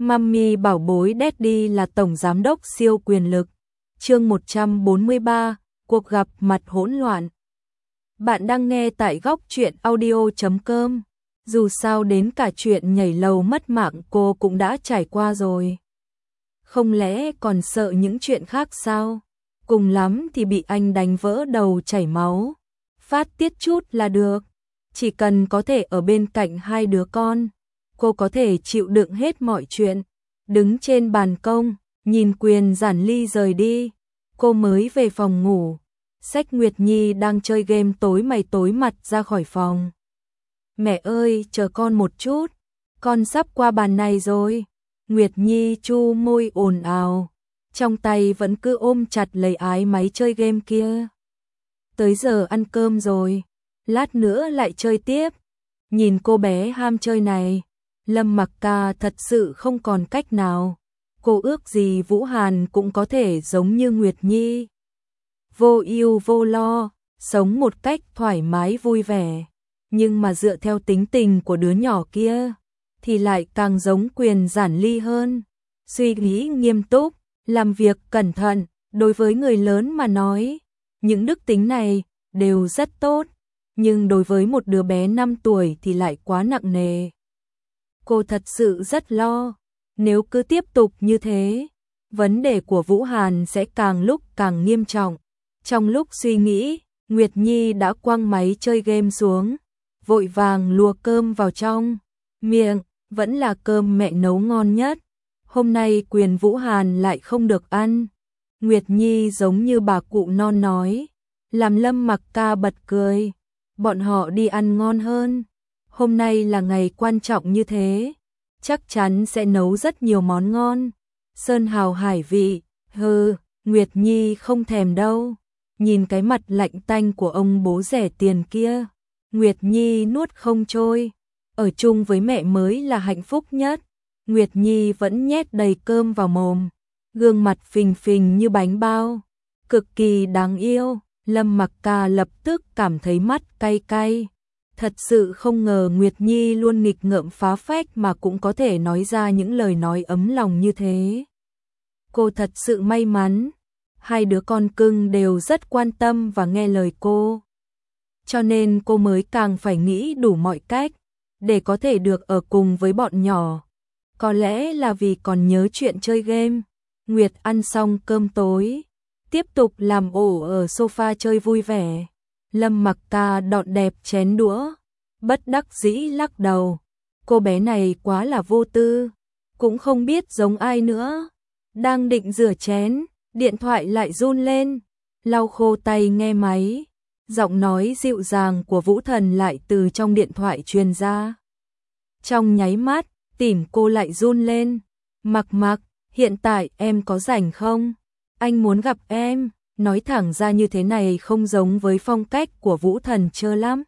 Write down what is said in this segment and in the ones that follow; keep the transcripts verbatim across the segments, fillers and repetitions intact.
Mummy bảo bối Daddy là tổng giám đốc siêu quyền lực. Chương một trăm bốn mươi ba, cuộc gặp mặt hỗn loạn. Bạn đang nghe tại góc truyện audio chấm com. Dù sao đến cả chuyện nhảy lầu mất mạng cô cũng đã trải qua rồi. Không lẽ còn sợ những chuyện khác sao? Cùng lắm thì bị anh đánh vỡ đầu chảy máu. Phát tiết chút là được. Chỉ cần có thể ở bên cạnh hai đứa con, cô có thể chịu đựng hết mọi chuyện. Đứng trên ban công, nhìn Quyền Giản Ly rời đi, cô mới về phòng ngủ. Xách Nguyệt Nhi đang chơi game tối mày tối mặt ra khỏi phòng. Mẹ ơi, chờ con một chút, con sắp qua bàn này rồi. Nguyệt Nhi chu môi ồn ào, trong tay vẫn cứ ôm chặt lấy ái máy chơi game kia. Tới giờ ăn cơm rồi, lát nữa lại chơi tiếp. Nhìn cô bé ham chơi này, Lâm Mặc Ca thật sự không còn cách nào. Cô ước gì Vũ Hàn cũng có thể giống như Nguyệt Nhi, vô ưu vô lo, sống một cách thoải mái vui vẻ. Nhưng mà dựa theo tính tình của đứa nhỏ kia, thì lại càng giống Quyền Giản Ly hơn. Suy nghĩ nghiêm túc, làm việc cẩn thận, đối với người lớn mà nói, những đức tính này đều rất tốt. Nhưng đối với một đứa bé năm tuổi thì lại quá nặng nề. Cô thật sự rất lo, nếu cứ tiếp tục như thế, vấn đề của Vũ Hàn sẽ càng lúc càng nghiêm trọng. Trong lúc suy nghĩ, Nguyệt Nhi đã quăng máy chơi game xuống, vội vàng lùa cơm vào trong miệng, vẫn là cơm mẹ nấu ngon nhất. Hôm nay Quyền Vũ Hàn lại không được ăn. Nguyệt Nhi giống như bà cụ non nói, làm Lâm Mặc Ca bật cười. Bọn họ đi ăn ngon hơn. Hôm nay là ngày quan trọng như thế, chắc chắn sẽ nấu rất nhiều món ngon. Sơn hào hải vị, hừ, Nguyệt Nhi không thèm đâu. Nhìn cái mặt lạnh tanh của ông bố rẻ tiền kia, Nguyệt Nhi nuốt không trôi. Ở chung với mẹ mới là hạnh phúc nhất. Nguyệt Nhi vẫn nhét đầy cơm vào mồm, gương mặt phình phình như bánh bao, cực kỳ đáng yêu. Lâm Mặc Ca lập tức cảm thấy mắt cay cay. Thật sự không ngờ Nguyệt Nhi luôn nghịch ngợm phá phách mà cũng có thể nói ra những lời nói ấm lòng như thế. Cô thật sự may mắn, hai đứa con cưng đều rất quan tâm và nghe lời cô. Cho nên cô mới càng phải nghĩ đủ mọi cách để có thể được ở cùng với bọn nhỏ. Có lẽ là vì còn nhớ chuyện chơi game. Nguyệt ăn xong cơm tối, tiếp tục làm ổ ở sofa chơi vui vẻ. Lâm Mặc Ca dọn đẹp chén đũa, bất đắc dĩ lắc đầu. Cô bé này quá là vô tư, cũng không biết giống ai nữa. Đang định rửa chén, điện thoại lại run lên. Lau khô tay nghe máy, giọng nói dịu dàng của Vũ Thần lại từ trong điện thoại truyền ra. Trong nháy mắt, tim cô lại run lên. Mặc Mặc, hiện tại em có rảnh không? Anh muốn gặp em. Nói thẳng ra như thế này không giống với phong cách của Vũ Thần chơ lắm.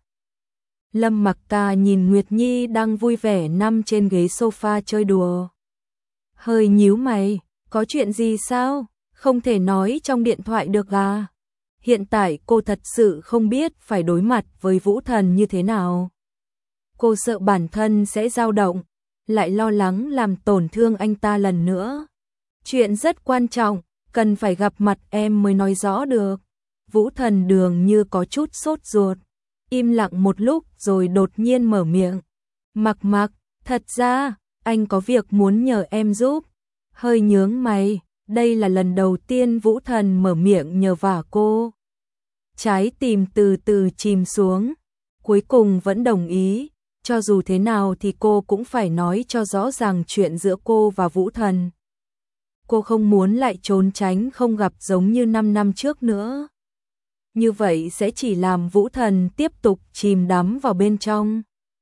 Lâm Mặc Ca nhìn Nguyệt Nhi đang vui vẻ nằm trên ghế sofa chơi đùa, hơi nhíu mày. Có chuyện gì sao? Không thể nói trong điện thoại được à? Hiện tại cô thật sự không biết phải đối mặt với Vũ Thần như thế nào. Cô sợ bản thân sẽ dao động, lại lo lắng làm tổn thương anh ta lần nữa. Chuyện rất quan trọng, cần phải gặp mặt em mới nói rõ được. Vũ Thần dường như có chút sốt ruột, im lặng một lúc rồi đột nhiên mở miệng. Mặc Mặc, thật ra, anh có việc muốn nhờ em giúp. Hơi nhướng mày, đây là lần đầu tiên Vũ Thần mở miệng nhờ vả cô. Trái tim từ từ chìm xuống, cuối cùng vẫn đồng ý. Cho dù thế nào thì cô cũng phải nói cho rõ ràng chuyện giữa cô và Vũ Thần. Cô không muốn lại trốn tránh không gặp giống như năm năm trước nữa. Như vậy sẽ chỉ làm Vũ Thần tiếp tục chìm đắm vào bên trong.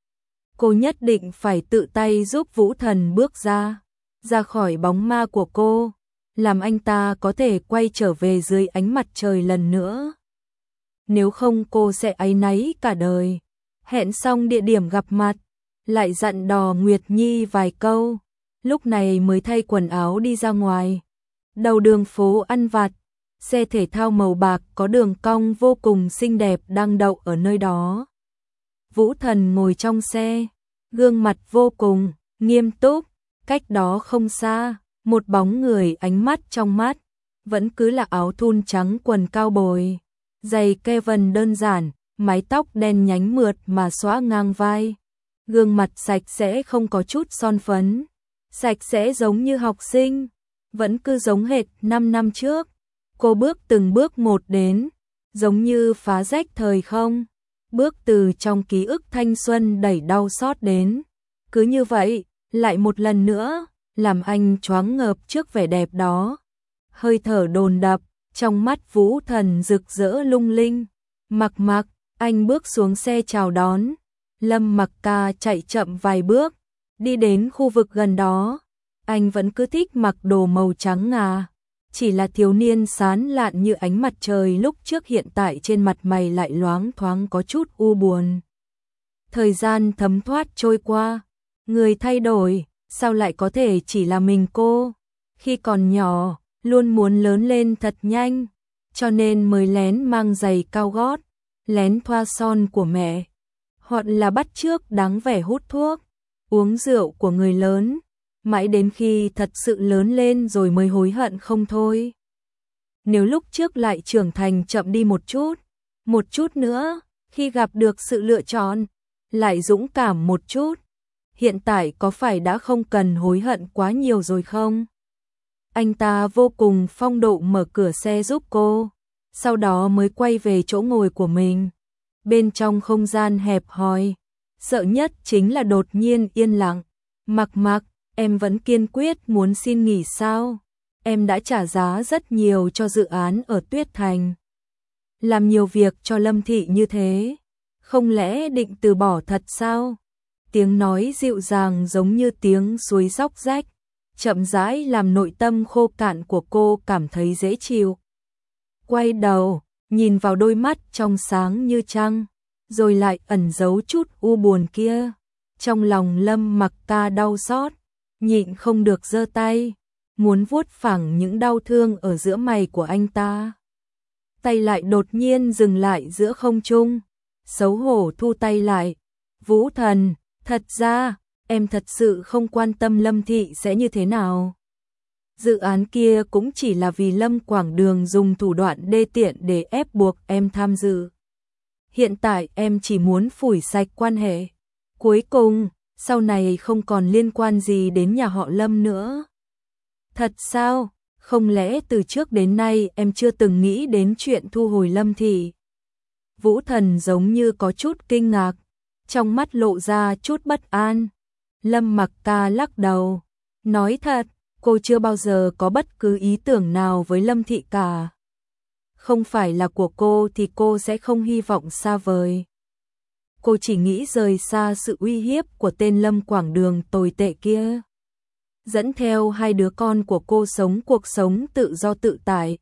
Cô nhất định phải tự tay giúp Vũ Thần bước ra, ra khỏi bóng ma của cô, làm anh ta có thể quay trở về dưới ánh mặt trời lần nữa. Nếu không cô sẽ áy náy cả đời. Hẹn xong địa điểm gặp mặt, lại dặn dò Nguyệt Nhi vài câu, lúc này mới thay quần áo đi ra ngoài. Đầu đường phố ăn vặt, xe thể thao màu bạc có đường cong vô cùng xinh đẹp đang đậu ở nơi đó. Vũ Thần ngồi trong xe, gương mặt vô cùng nghiêm túc, Cách đó không xa, một bóng người ánh mắt trong mắt, vẫn cứ là áo thun trắng quần cao bồi, giày Kevin đơn giản, mái tóc đen nhánh mượt mà xõa ngang vai, gương mặt sạch sẽ không có chút son phấn, sạch sẽ giống như học sinh, vẫn cứ giống hệt năm năm trước. Cô bước từng bước một đến, giống như phá rách thời không, bước từ trong ký ức thanh xuân đầy đau xót đến. Cứ như vậy, lại một lần nữa, làm anh choáng ngợp trước vẻ đẹp đó. Hơi thở đồn đập, trong mắt Vũ Thần rực rỡ lung linh. Mặc Mặc, anh bước xuống xe chào đón. Lâm Mặc Ca chạy chậm vài bước, đi đến khu vực gần đó. Anh vẫn cứ thích mặc đồ màu trắng ngà. Chỉ là thiếu niên sán lạn như ánh mặt trời lúc trước hiện tại trên mặt mày lại loáng thoáng có chút u buồn. Thời gian thấm thoát trôi qua, người thay đổi, sao lại có thể chỉ là mình cô? Khi còn nhỏ, luôn muốn lớn lên thật nhanh, cho nên mới lén mang giày cao gót, lén thoa son của mẹ, hoặc là bắt chước đáng vẻ hút thuốc, uống rượu của người lớn. Mãi đến khi thật sự lớn lên rồi mới hối hận không thôi. Nếu lúc trước lại trưởng thành chậm đi một chút, một chút nữa, khi gặp được sự lựa chọn, lại dũng cảm một chút, hiện tại có phải đã không cần hối hận quá nhiều rồi không? Anh ta vô cùng phong độ mở cửa xe giúp cô, sau đó mới quay về chỗ ngồi của mình. Bên trong không gian hẹp hòi, sợ nhất chính là đột nhiên yên lặng. Mặc Mặc, em vẫn kiên quyết muốn xin nghỉ sao? Em đã trả giá rất nhiều cho dự án ở Tuyết Thành. Làm nhiều việc cho Lâm Thị như thế, không lẽ định từ bỏ thật sao? Tiếng nói dịu dàng giống như tiếng suối róc rách, chậm rãi làm nội tâm khô cạn của cô cảm thấy dễ chịu. Quay đầu, nhìn vào đôi mắt trong sáng như trăng, rồi lại ẩn giấu chút u buồn kia. Trong lòng Lâm Mặc Ca đau xót, nhịn không được giơ tay, muốn vuốt phẳng những đau thương ở giữa mày của anh ta. Tay lại đột nhiên dừng lại giữa không trung, xấu hổ thu tay lại. Vũ Thần, thật ra, em thật sự không quan tâm Lâm Thị sẽ như thế nào. Dự án kia cũng chỉ là vì Lâm Quảng Đường dùng thủ đoạn đê tiện để ép buộc em tham dự. Hiện tại em chỉ muốn phủi sạch quan hệ. Cuối cùng, sau này không còn liên quan gì đến nhà họ Lâm nữa. Thật sao? Không lẽ từ trước đến nay em chưa từng nghĩ đến chuyện thu hồi Lâm Thị? Vũ Thần giống như có chút kinh ngạc, trong mắt lộ ra chút bất an. Lâm Mặc Ca lắc đầu, nói thật, cô chưa bao giờ có bất cứ ý tưởng nào với Lâm Thị cả. Không phải là của cô thì cô sẽ không hy vọng xa vời. Cô chỉ nghĩ rời xa sự uy hiếp của tên Lâm Quảng Đường tồi tệ kia, dẫn theo hai đứa con của cô sống cuộc sống tự do tự tại.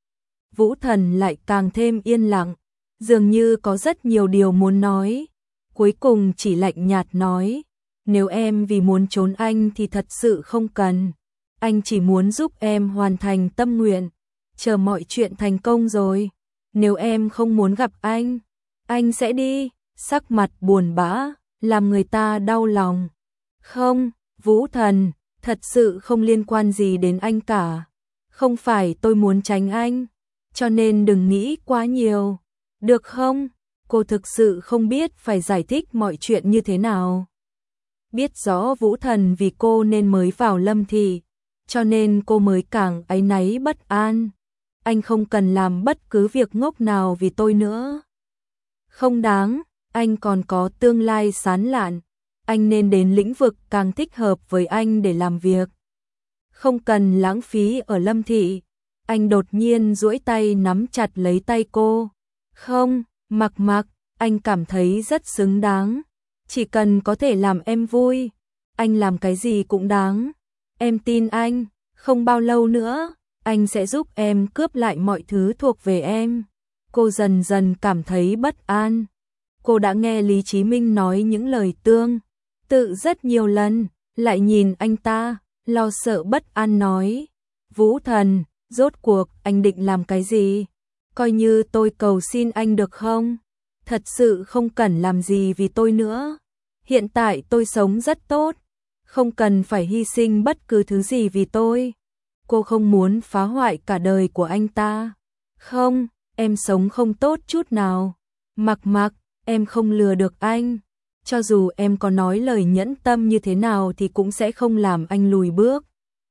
Vũ Thần lại càng thêm yên lặng, dường như có rất nhiều điều muốn nói, cuối cùng chỉ lạnh nhạt nói, nếu em vì muốn trốn anh thì thật sự không cần, anh chỉ muốn giúp em hoàn thành tâm nguyện, chờ mọi chuyện thành công rồi, nếu em không muốn gặp anh, anh sẽ đi. Sắc mặt buồn bã, làm người ta đau lòng. Không, Vũ Thần, thật sự không liên quan gì đến anh cả. Không phải tôi muốn tránh anh, cho nên đừng nghĩ quá nhiều. Được không? Cô thực sự không biết phải giải thích mọi chuyện như thế nào. Biết rõ Vũ Thần vì cô nên mới vào Lâm Thị, cho nên cô mới càng áy náy bất an. Anh không cần làm bất cứ việc ngốc nào vì tôi nữa. Không đáng. Anh còn có tương lai sáng lạn, anh nên đến lĩnh vực càng thích hợp với anh để làm việc. Không cần lãng phí ở Lâm Thị. Anh đột nhiên duỗi tay nắm chặt lấy tay cô. Không, Mặc Mặc, anh cảm thấy rất xứng đáng. Chỉ cần có thể làm em vui, anh làm cái gì cũng đáng. Em tin anh, không bao lâu nữa, anh sẽ giúp em cướp lại mọi thứ thuộc về em. Cô dần dần cảm thấy bất an. Cô đã nghe Lý Chí Minh nói những lời tương tự rất nhiều lần, lại nhìn anh ta, lo sợ bất an nói. Vũ Thần, rốt cuộc anh định làm cái gì? Coi như tôi cầu xin anh được không? Thật sự không cần làm gì vì tôi nữa. Hiện tại tôi sống rất tốt, Không cần phải hy sinh bất cứ thứ gì vì tôi. Cô không muốn phá hoại cả đời của anh ta. Không, em sống không tốt chút nào. Mặc Mặc, em không lừa được anh. Cho dù em có nói lời nhẫn tâm như thế nào thì cũng sẽ không làm anh lùi bước.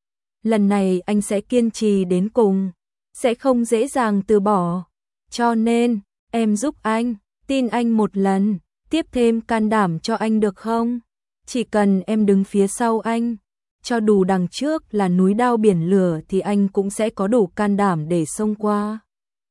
Lần này anh sẽ kiên trì đến cùng, sẽ không dễ dàng từ bỏ. Cho nên, em giúp anh, tin anh một lần, tiếp thêm can đảm cho anh được không? Chỉ cần em đứng phía sau anh, cho dù đằng trước là núi đao biển lửa thì anh cũng sẽ có đủ can đảm để xông qua.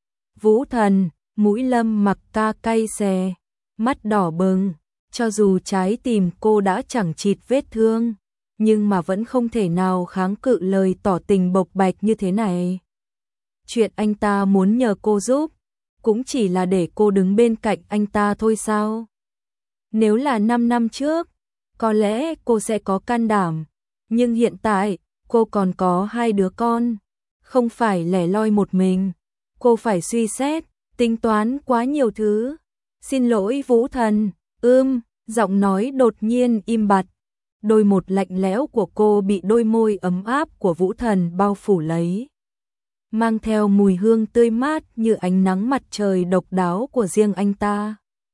Vũ Thần, mũi Lâm Mặc ca cay xè, mắt đỏ bừng, cho dù trái tim cô đã chẳng chịt vết thương, nhưng mà vẫn không thể nào kháng cự lời tỏ tình bộc bạch như thế này. Chuyện anh ta muốn nhờ cô giúp, cũng chỉ là để cô đứng bên cạnh anh ta thôi sao? Nếu là năm năm trước, có lẽ cô sẽ có can đảm, nhưng hiện tại, cô còn có hai đứa con, không phải lẻ loi một mình. Cô phải suy xét, tính toán quá nhiều thứ. Xin lỗi Vũ Thần, ưm, giọng nói đột nhiên im bặt. Đôi một lạnh lẽo của cô bị đôi môi ấm áp của Vũ Thần bao phủ lấy, mang theo mùi hương tươi mát như ánh nắng mặt trời độc đáo của riêng anh ta.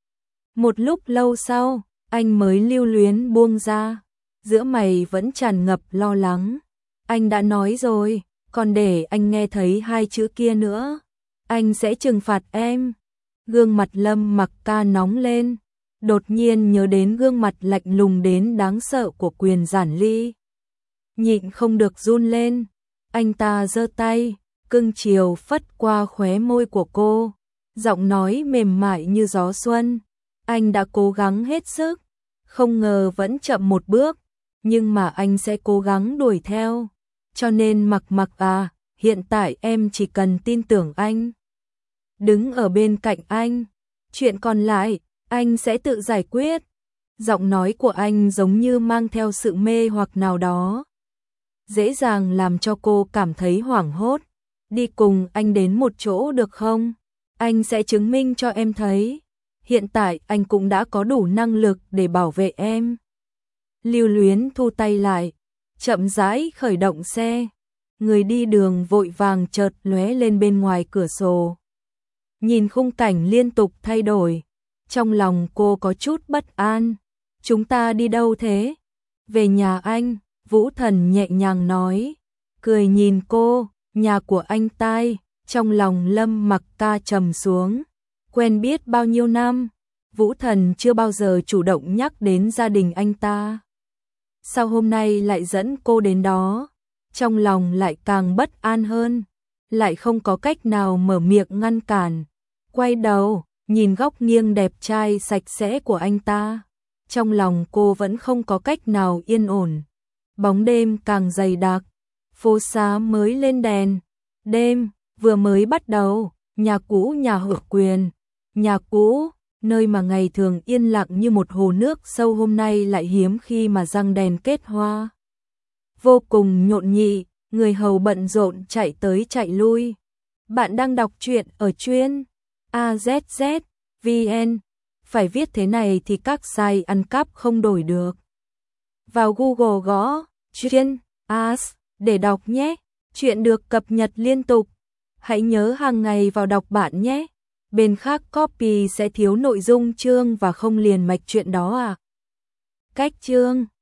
Một lúc lâu sau, anh mới lưu luyến buông ra, giữa mày vẫn tràn ngập lo lắng. Anh đã nói rồi, còn để anh nghe thấy hai chữ kia nữa, anh sẽ trừng phạt em. Gương mặt Lâm Mặc ca nóng lên, đột nhiên nhớ đến gương mặt lạnh lùng đến đáng sợ của Quyền Giản Ly. Nhịn không được run lên, anh ta giơ tay, cưng chiều phất qua khóe môi của cô, giọng nói mềm mại như gió xuân. Anh đã cố gắng hết sức, không ngờ vẫn chậm một bước, nhưng mà anh sẽ cố gắng đuổi theo. Cho nên Mặc Mặc à, hiện tại em chỉ cần tin tưởng anh, đứng ở bên cạnh anh, chuyện còn lại, anh sẽ tự giải quyết. Giọng nói của anh giống như mang theo sự mê hoặc nào đó, dễ dàng làm cho cô cảm thấy hoảng hốt. Đi cùng anh đến một chỗ được không? Anh sẽ chứng minh cho em thấy, hiện tại anh cũng đã có đủ năng lực để bảo vệ em. Lưu Luyến thu tay lại, chậm rãi khởi động xe. Người đi đường vội vàng chợt lóe lên bên ngoài cửa sổ. Nhìn khung cảnh liên tục thay đổi, trong lòng cô có chút bất an. Chúng ta đi đâu thế? Về nhà anh, Vũ Thần nhẹ nhàng nói, cười nhìn cô. Nhà của anh tai, trong lòng Lâm Mặc ca trầm xuống. Quen biết bao nhiêu năm, Vũ Thần chưa bao giờ chủ động nhắc đến gia đình anh ta. Sao hôm nay lại dẫn cô đến đó? Trong lòng lại càng bất an hơn, lại không có cách nào mở miệng ngăn cản. Quay đầu, nhìn góc nghiêng đẹp trai sạch sẽ của anh ta. Trong lòng cô vẫn không có cách nào yên ổn. Bóng đêm càng dày đặc, phố xá mới lên đèn. Đêm vừa mới bắt đầu, nhà cũ nhà họ Quyền. Nhà cũ, nơi mà ngày thường yên lặng như một hồ nước sâu hôm nay lại hiếm khi mà răng đèn kết hoa. Vô cùng nhộn nhị, người hầu bận rộn chạy tới chạy lui. Bạn đang đọc truyện ở chuyên a zét zét vê en. Phải viết thế này thì các site ăn cắp không đổi được. Vào Google gõ chuyên as để đọc nhé. Chuyện được cập nhật liên tục. Hãy nhớ hàng ngày vào đọc bạn nhé. Bên khác copy sẽ thiếu nội dung chương và không liền mạch chuyện đó à. Cách chương